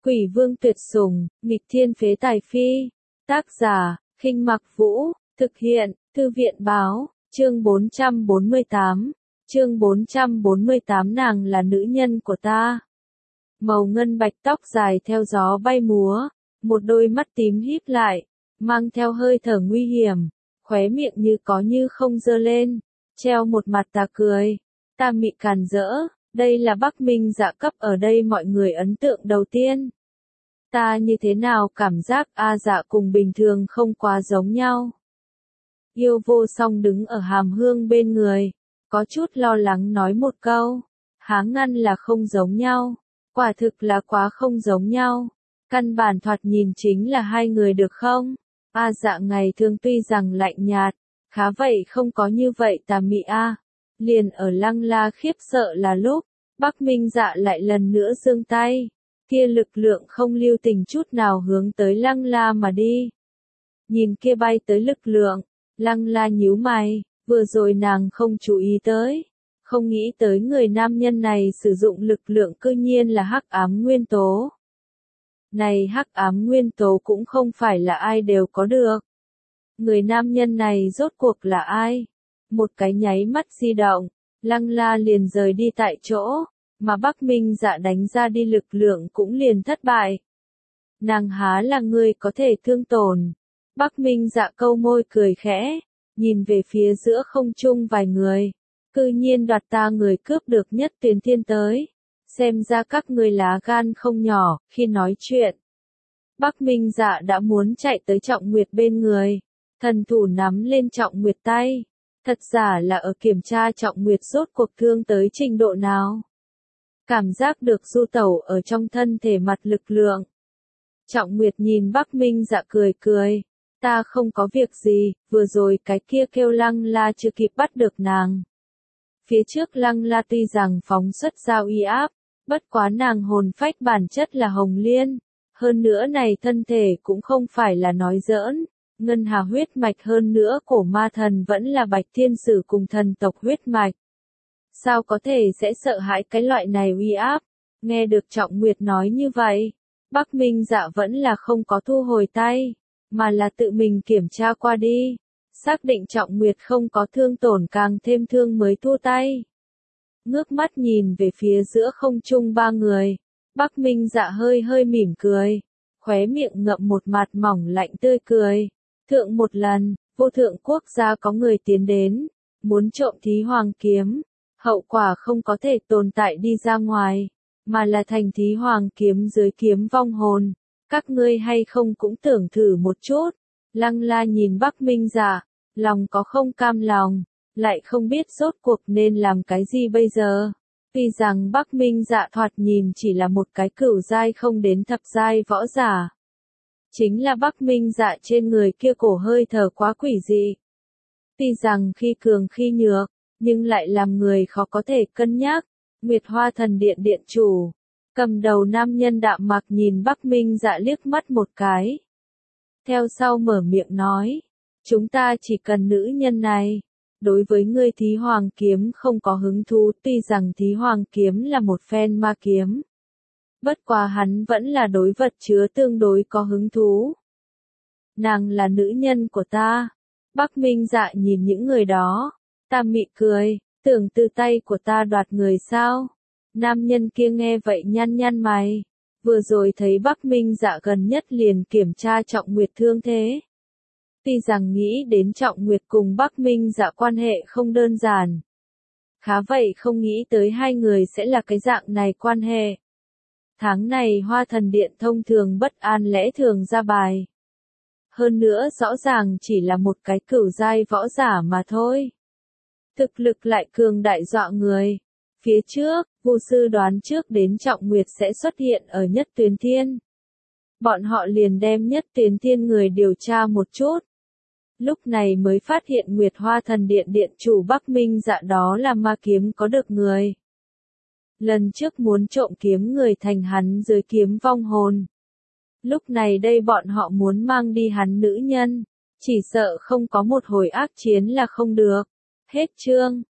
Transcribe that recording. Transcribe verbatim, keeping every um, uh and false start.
Quỷ vương tuyệt sủng, nghịch thiên phế tài phi. Tác giả, Khinh Mặc Vũ, thực hiện, Thư viện báo, chương bốn trăm bốn mươi tám. Chương bốn trăm bốn mươi tám nàng là nữ nhân của ta. Màu ngân bạch tóc dài theo gió bay múa, một đôi mắt tím híp lại, mang theo hơi thở nguy hiểm, khóe miệng như có như không giơ lên, treo một mặt tà cười. Ta mị càn rỡ, đây là Bắc Minh Dạ cấp ở đây mọi người ấn tượng đầu tiên. Ta như thế nào cảm giác A Dạ cùng bình thường không quá giống nhau. Yêu Vô Song đứng ở Hàm Hương bên người, có chút lo lắng nói một câu, há ngăn là không giống nhau, quả thực là quá không giống nhau, căn bản thoạt nhìn chính là hai người được không? A Dạ ngày thường tuy rằng lạnh nhạt, khá vậy không có như vậy tà mị a. Liền ở Lăng La khiếp sợ là lúc, Bắc Minh Dạ lại lần nữa giương tay, kia lực lượng không lưu tình chút nào hướng tới Lăng La mà đi. Nhìn kia bay tới lực lượng, Lăng La nhíu mày, vừa rồi nàng không chú ý tới, không nghĩ tới người nam nhân này sử dụng lực lượng cư nhiên là hắc ám nguyên tố. Này hắc ám nguyên tố cũng không phải là ai đều có được. Người nam nhân này rốt cuộc là ai? Một cái nháy mắt di động, Lăng La liền rời đi tại chỗ, mà Bắc Minh Dạ đánh ra đi lực lượng cũng liền thất bại. Nàng há là người có thể thương tổn. Bắc Minh Dạ câu môi cười khẽ, nhìn về phía giữa không trung vài người, cư nhiên đoạt ta người cướp được nhất tuyến thiên tới. Xem ra các người lá gan không nhỏ, khi nói chuyện. Bắc Minh Dạ đã muốn chạy tới Trọng Nguyệt bên người, thần thủ nắm lên Trọng Nguyệt tay, thật giả là ở kiểm tra Trọng Nguyệt rốt cuộc thương tới trình độ nào. Cảm giác được du tẩu ở trong thân thể mặt lực lượng. Trọng Nguyệt nhìn Bắc Minh Dạ cười cười, ta không có việc gì, vừa rồi cái kia kêu Lăng La chưa kịp bắt được nàng. Phía trước Lăng La tuy rằng phóng xuất ra uy áp, bất quá nàng hồn phách bản chất là hồng liên, hơn nữa này thân thể cũng không phải là nói giỡn, ngân hà huyết mạch hơn nữa cổ ma thần vẫn là bạch thiên sử cùng thần tộc huyết mạch. Sao có thể sẽ sợ hãi cái loại này uy áp? Nghe được Trọng Nguyệt nói như vậy, Bắc Minh Dạ vẫn là không có thu hồi tay, mà là tự mình kiểm tra qua đi, xác định Trọng Nguyệt không có thương tổn càng thêm thương mới thu tay. Ngước mắt nhìn về phía giữa không trung ba người, Bắc Minh Dạ hơi hơi mỉm cười, khóe miệng ngậm một mặt mỏng lạnh tươi cười. Thượng một lần, vô thượng quốc gia có người tiến đến, muốn trộm thí hoàng kiếm, hậu quả không có thể tồn tại đi ra ngoài, mà là thành thí hoàng kiếm dưới kiếm vong hồn. Các ngươi hay không cũng tưởng thử một chút. Lăng La nhìn Bắc Minh Dạ, lòng có không cam lòng, lại không biết rốt cuộc nên làm cái gì bây giờ. Tuy rằng Bắc Minh Dạ thoạt nhìn chỉ là một cái cửu giai không đến thập giai võ giả. Chính là Bắc Minh Dạ trên người kia cổ hơi thở quá quỷ dị. Tuy rằng khi cường khi nhược, nhưng lại làm người khó có thể cân nhắc. Nguyệt Hoa Thần Điện điện chủ, cầm đầu nam nhân đạm mạc nhìn Bắc Minh Dạ liếc mắt một cái. Theo sau mở miệng nói, chúng ta chỉ cần nữ nhân này. Đối với ngươi thí hoàng kiếm không có hứng thú, tuy rằng thí hoàng kiếm là một phen ma kiếm. Bất quá hắn vẫn là đối vật chứa tương đối có hứng thú. Nàng là nữ nhân của ta. Bắc Minh Dạ nhìn những người đó, ta mị cười, tưởng từ tay của ta đoạt người sao? Nam nhân kia nghe vậy nhăn nhăn mày, vừa rồi thấy Bắc Minh Dạ gần nhất liền kiểm tra Trọng Nguyệt thương thế. Tuy rằng nghĩ đến Trọng Nguyệt cùng Bắc Minh Dạ quan hệ không đơn giản. Khá vậy không nghĩ tới hai người sẽ là cái dạng này quan hệ. Tháng này Hoa Thần Điện thông thường bất an lẽ thường ra bài. Hơn nữa rõ ràng chỉ là một cái cửu giai võ giả mà thôi. Thực lực lại cường đại dọa người. Phía trước, Vu sư đoán trước đến Trọng Nguyệt sẽ xuất hiện ở Nhất Tuyến Thiên. Bọn họ liền đem Nhất Tuyến Thiên người điều tra một chút. Lúc này mới phát hiện Nguyệt Hoa Thần Điện điện chủ Bắc Minh Dạ đó là ma kiếm có được người. Lần trước muốn trộm kiếm người thành hắn dưới kiếm vong hồn. Lúc này đây bọn họ muốn mang đi hắn nữ nhân, chỉ sợ không có một hồi ác chiến là không được. Hết chương.